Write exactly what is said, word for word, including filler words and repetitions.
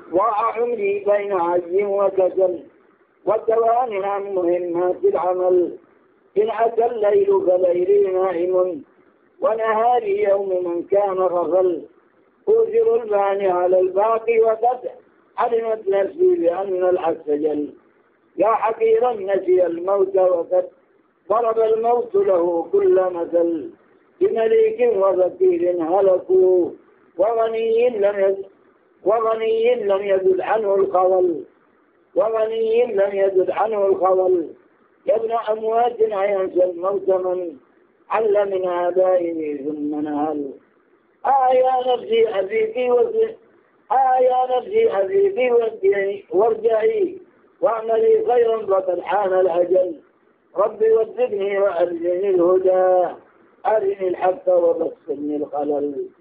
ضاع عمري بين عجز وكسل والتواني عن مهمات العمل. إن أتى الليل فليلي نائم ونهاري يوم من كان غفل. أوزر الباني على الباقي وقد علمت نفسي بأن العكس جل. يا حقيرا نسي الموت وقد ضرب الموت له كل مثل. بمليك وفقير هلكوا وغني لم يزل وغني لم يزل عنه الخول وغني لم يزل عنه الخول. يا ابن أموات أينسى الموت من عل من آبائه ثم نهل. آه يا نفسي أبيكي وارجعي آه يا نفسي أبيكي وارجعي واعملي خيرا فقد حان الأجل. ربي وفقني وأرجني الهدى أرني الحق وبصرني الخلل.